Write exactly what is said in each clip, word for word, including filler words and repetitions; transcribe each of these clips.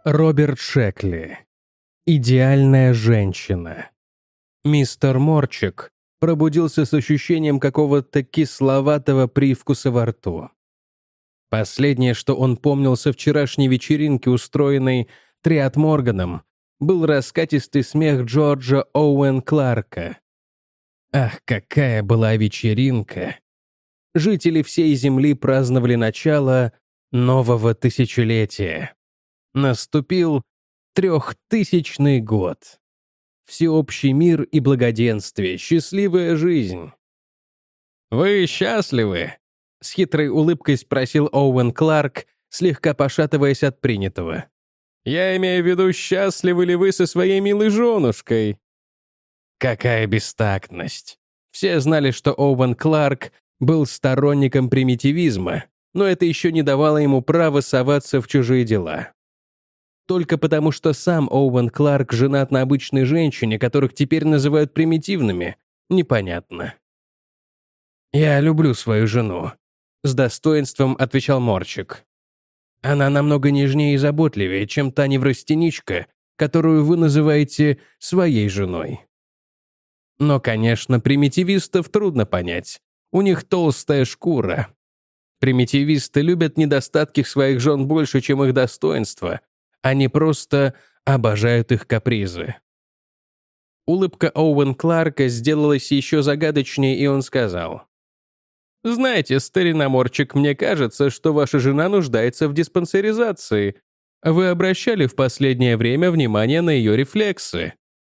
Роберт Шекли. Идеальная женщина. Мистер Морчик пробудился с ощущением какого-то кисловатого привкуса во рту. Последнее, что он помнил со вчерашней вечеринки, устроенной Триад Морганом, был раскатистый смех Джорджа Оуэн Кларка. Ах, какая была вечеринка! Жители всей Земли праздновали начало нового тысячелетия. Наступил трехтысячный год. Всеобщий мир и благоденствие, счастливая жизнь. «Вы счастливы?» — с хитрой улыбкой спросил Оуэн Кларк, слегка пошатываясь от принятого. «Я имею в виду, счастливы ли вы со своей милой женушкой?» Какая бестактность. Все знали, что Оуэн Кларк был сторонником примитивизма, но это еще не давало ему права соваться в чужие дела. Только потому, что сам Оуэн Кларк женат на обычной женщине, которых теперь называют примитивными, непонятно. «Я люблю свою жену», — с достоинством отвечал Морчик. «Она намного нежнее и заботливее, чем та неврастеничка, которую вы называете своей женой». Но, конечно, примитивистов трудно понять. У них толстая шкура. Примитивисты любят недостатки своих жен больше, чем их достоинства. Они просто обожают их капризы. Улыбка Оуэн Кларка сделалась еще загадочнее, и он сказал: «Знаете, старина Морчик, мне кажется, что ваша жена нуждается в диспансеризации. Вы обращали в последнее время внимание на ее рефлексы?»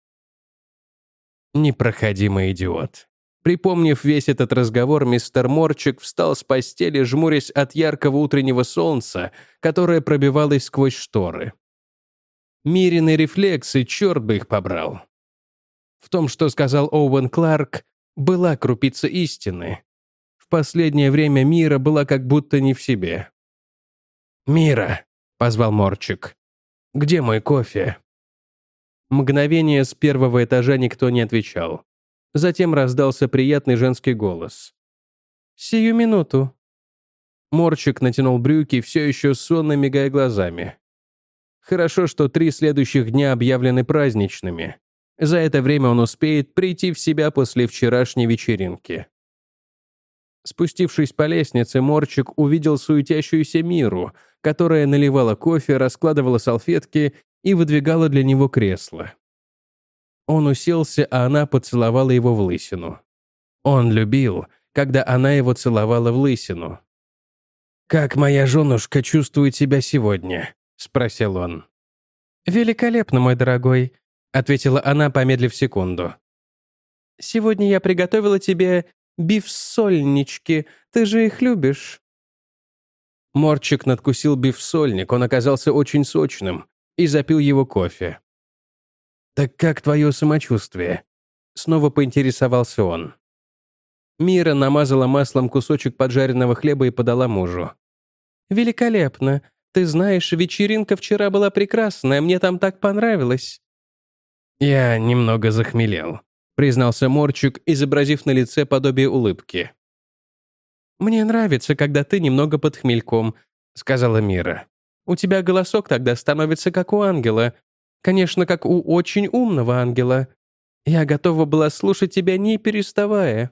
Непроходимый идиот. Припомнив весь этот разговор, мистер Морчик встал с постели, жмурясь от яркого утреннего солнца, которое пробивалось сквозь шторы. Мирины рефлексы, черт бы их побрал. В том, что сказал Оуэн Кларк, была крупица истины. В последнее время Мира была как будто не в себе. «Мира», — позвал Морчик, — «где мой кофе?» Мгновение с первого этажа никто не отвечал. Затем раздался приятный женский голос. «Сию минуту». Морчик натянул брюки, все еще сонно мигая глазами. Хорошо, что три следующих дня объявлены праздничными. За это время он успеет прийти в себя после вчерашней вечеринки. Спустившись по лестнице, Морчик увидел суетящуюся Миру, которая наливала кофе, раскладывала салфетки и выдвигала для него кресло. Он уселся, а она поцеловала его в лысину. Он любил, когда она его целовала в лысину. «Как моя женушка чувствует себя сегодня?» — спросил он. «Великолепно, мой дорогой», — ответила она, помедлив секунду. «Сегодня я приготовила тебе биф-сольнички. Ты же их любишь». Морчик надкусил биф-сольник, он оказался очень сочным, и запил его кофе. «Так как твое самочувствие?» — снова поинтересовался он. Мира намазала маслом кусочек поджаренного хлеба и подала мужу. «Великолепно. Ты знаешь, вечеринка вчера была прекрасная, мне там так понравилось». «Я немного захмелел», — признался Морчик, изобразив на лице подобие улыбки. «Мне нравится, когда ты немного под хмельком», — сказала Мира. «У тебя голосок тогда становится как у ангела. Конечно, как у очень умного ангела. Я готова была слушать тебя, не переставая».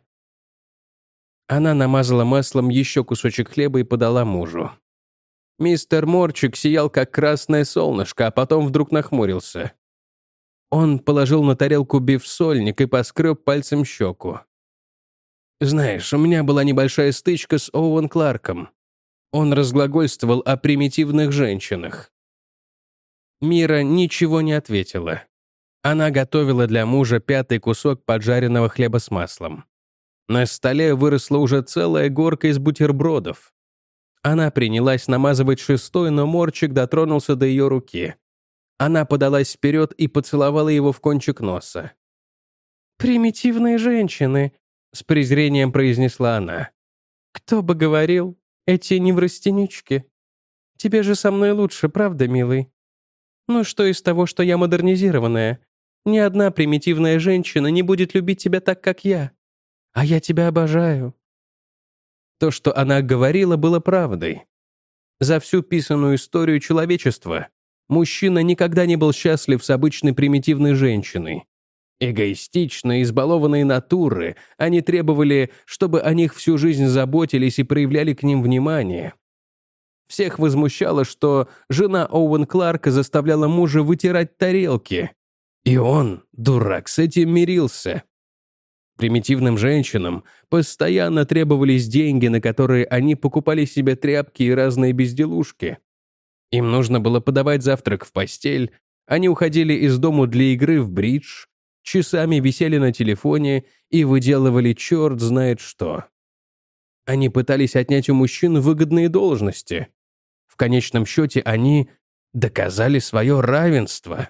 Она намазала маслом еще кусочек хлеба и подала мужу. Мистер Морчик сиял, как красное солнышко, а потом вдруг нахмурился. Он положил на тарелку биф-сольник и поскреб пальцем щеку. «Знаешь, у меня была небольшая стычка с Оуэн Кларком. Он разглагольствовал о примитивных женщинах». Мира ничего не ответила. Она готовила для мужа пятый кусок поджаренного хлеба с маслом. На столе выросла уже целая горка из бутербродов. Она принялась намазывать шестой, но Морчик дотронулся до ее руки. Она подалась вперед и поцеловала его в кончик носа. «Примитивные женщины», — с презрением произнесла она. «Кто бы говорил, эти неврастенички. Тебе же со мной лучше, правда, милый? Ну что из того, что я модернизированная? Ни одна примитивная женщина не будет любить тебя так, как я. А я тебя обожаю». То, что она говорила, было правдой. За всю писанную историю человечества Мужчина никогда не был счастлив с обычной примитивной женщиной. Эгоистичные, избалованные натуры, они требовали, чтобы о них всю жизнь заботились и проявляли к ним внимание. Всех возмущало, что жена Оуэн Кларка заставляла мужа вытирать тарелки. И он, дурак, с этим мирился. Примитивным женщинам постоянно требовались деньги, на которые они покупали себе тряпки и разные безделушки. Им нужно было подавать завтрак в постель, они уходили из дому для игры в бридж, часами висели на телефоне и выделывали черт знает что. Они пытались отнять у мужчин выгодные должности. В конечном счете они доказали свое равенство.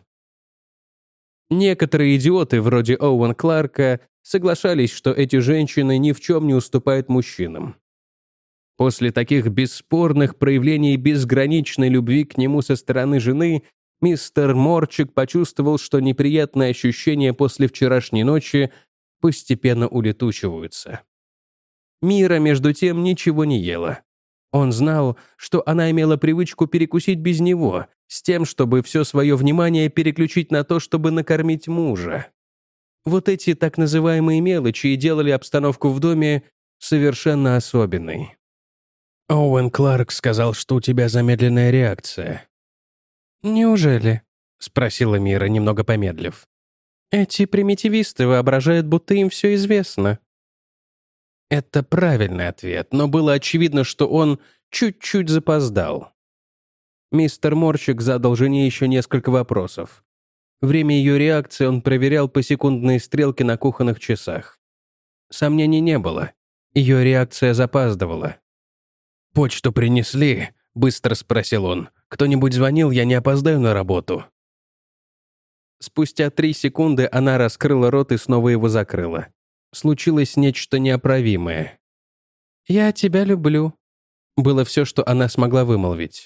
Некоторые идиоты, вроде Оуэн Кларка, соглашались, что эти женщины ни в чем не уступают мужчинам. После таких бесспорных проявлений безграничной любви к нему со стороны жены, мистер Морчик почувствовал, что неприятные ощущения после вчерашней ночи постепенно улетучиваются. Мира, между тем, ничего не ела. Он знал, что она имела привычку перекусить без него, с тем, чтобы все свое внимание переключить на то, чтобы накормить мужа. Вот эти так называемые мелочи и делали обстановку в доме совершенно особенной. «Оуэн Кларк сказал, что у тебя замедленная реакция». «Неужели?» — спросила Мира, немного помедлив. «Эти примитивисты воображают, будто им все известно». Это правильный ответ, но было очевидно, что он чуть-чуть запоздал. Мистер Морчик задал жене еще несколько вопросов. Время ее реакции он проверял по секундной стрелке на кухонных часах. Сомнений не было. Ее реакция запаздывала. «Почту принесли?» — быстро спросил он. «Кто-нибудь звонил? Я не опоздаю на работу». Спустя три секунды она раскрыла рот и снова его закрыла. Случилось нечто неоправимое. «Я тебя люблю», — было все, что она смогла вымолвить.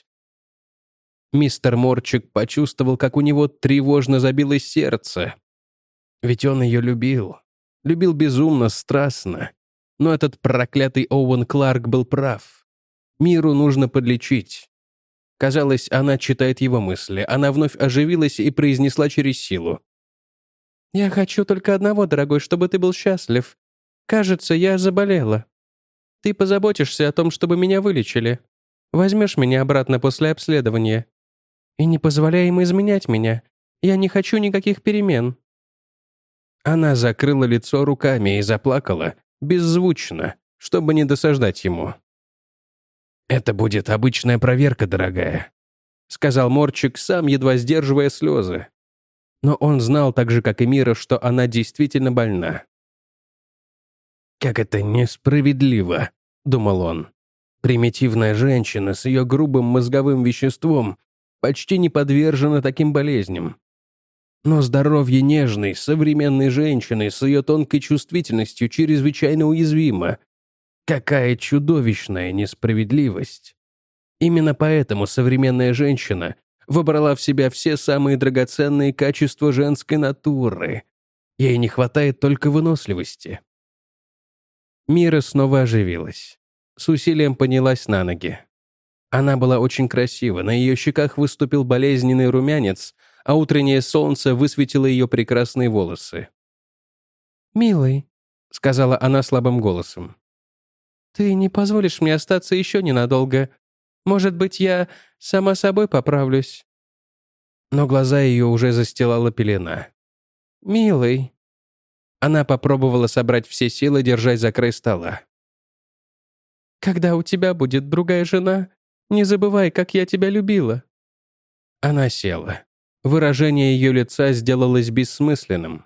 Мистер Морчик почувствовал, как у него тревожно забилось сердце. Ведь он ее любил. Любил безумно, страстно. Но этот проклятый Оуэн Кларк был прав. Миру нужно подлечить. Казалось, она читает его мысли. Она вновь оживилась и произнесла через силу. «Я хочу только одного, дорогой, чтобы ты был счастлив. Кажется, я заболела. Ты позаботишься о том, чтобы меня вылечили. Возьмешь меня обратно после обследования. И не позволяй им изменять меня. Я не хочу никаких перемен». Она закрыла лицо руками и заплакала, беззвучно, чтобы не досаждать ему. «Это будет обычная проверка, дорогая», — сказал Морчик, сам едва сдерживая слезы. Но он знал так же, как и Мира, что она действительно больна. «Как это несправедливо», — думал он. «Примитивная женщина с ее грубым мозговым веществом почти не подвержена таким болезням. Но здоровье нежной, современной женщины с ее тонкой чувствительностью чрезвычайно уязвимо. Какая чудовищная несправедливость! Именно поэтому современная женщина вобрала в себя все самые драгоценные качества женской натуры. Ей не хватает только выносливости». Мира снова оживилась. С усилием поднялась на ноги. Она была очень красива, на ее щеках выступил болезненный румянец, а утреннее солнце высветило ее прекрасные волосы. «Милый», — сказала она слабым голосом, — «ты не позволишь мне остаться еще ненадолго. Может быть, я сама собой поправлюсь». Но глаза ее уже застилала пелена. «Милый». Она попробовала собрать все силы, держась за край стола. «Когда у тебя будет другая жена, не забывай, как я тебя любила». Она села. Выражение ее лица сделалось бессмысленным.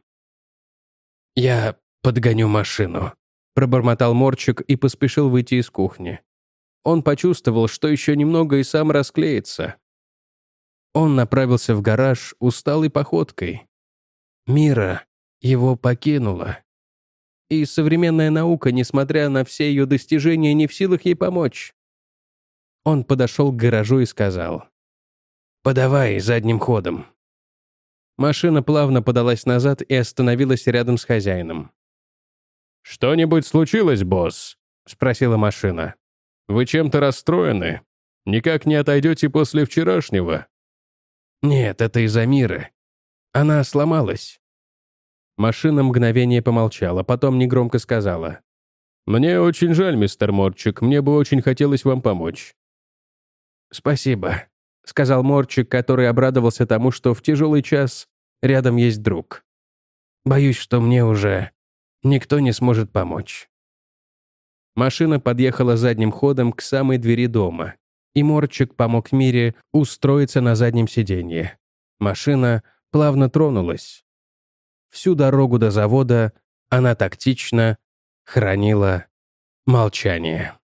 «Я подгоню машину», — пробормотал Морчик и поспешил выйти из кухни. Он почувствовал, что еще немного и сам расклеится. Он направился в гараж усталой походкой. Мира его покинула. И современная наука, несмотря на все ее достижения, не в силах ей помочь. Он подошел к гаражу и сказал: «Подавай задним ходом». Машина плавно подалась назад и остановилась рядом с хозяином. «Что-нибудь случилось, босс?» — спросила машина. «Вы чем-то расстроены? Никак не отойдете после вчерашнего?» Нет, это из-за Миры. Она сломалась». Машина мгновение помолчала, потом негромко сказала: «Мне очень жаль, мистер Морчик, мне бы очень хотелось вам помочь». «Спасибо», — сказал Морчик, который обрадовался тому, что в тяжелый час рядом есть друг. «Боюсь, что мне уже никто не сможет помочь». Машина подъехала задним ходом к самой двери дома, и Морчик помог Мире устроиться на заднем сиденье. Машина плавно тронулась. Всю дорогу до завода она тактично хранила молчание.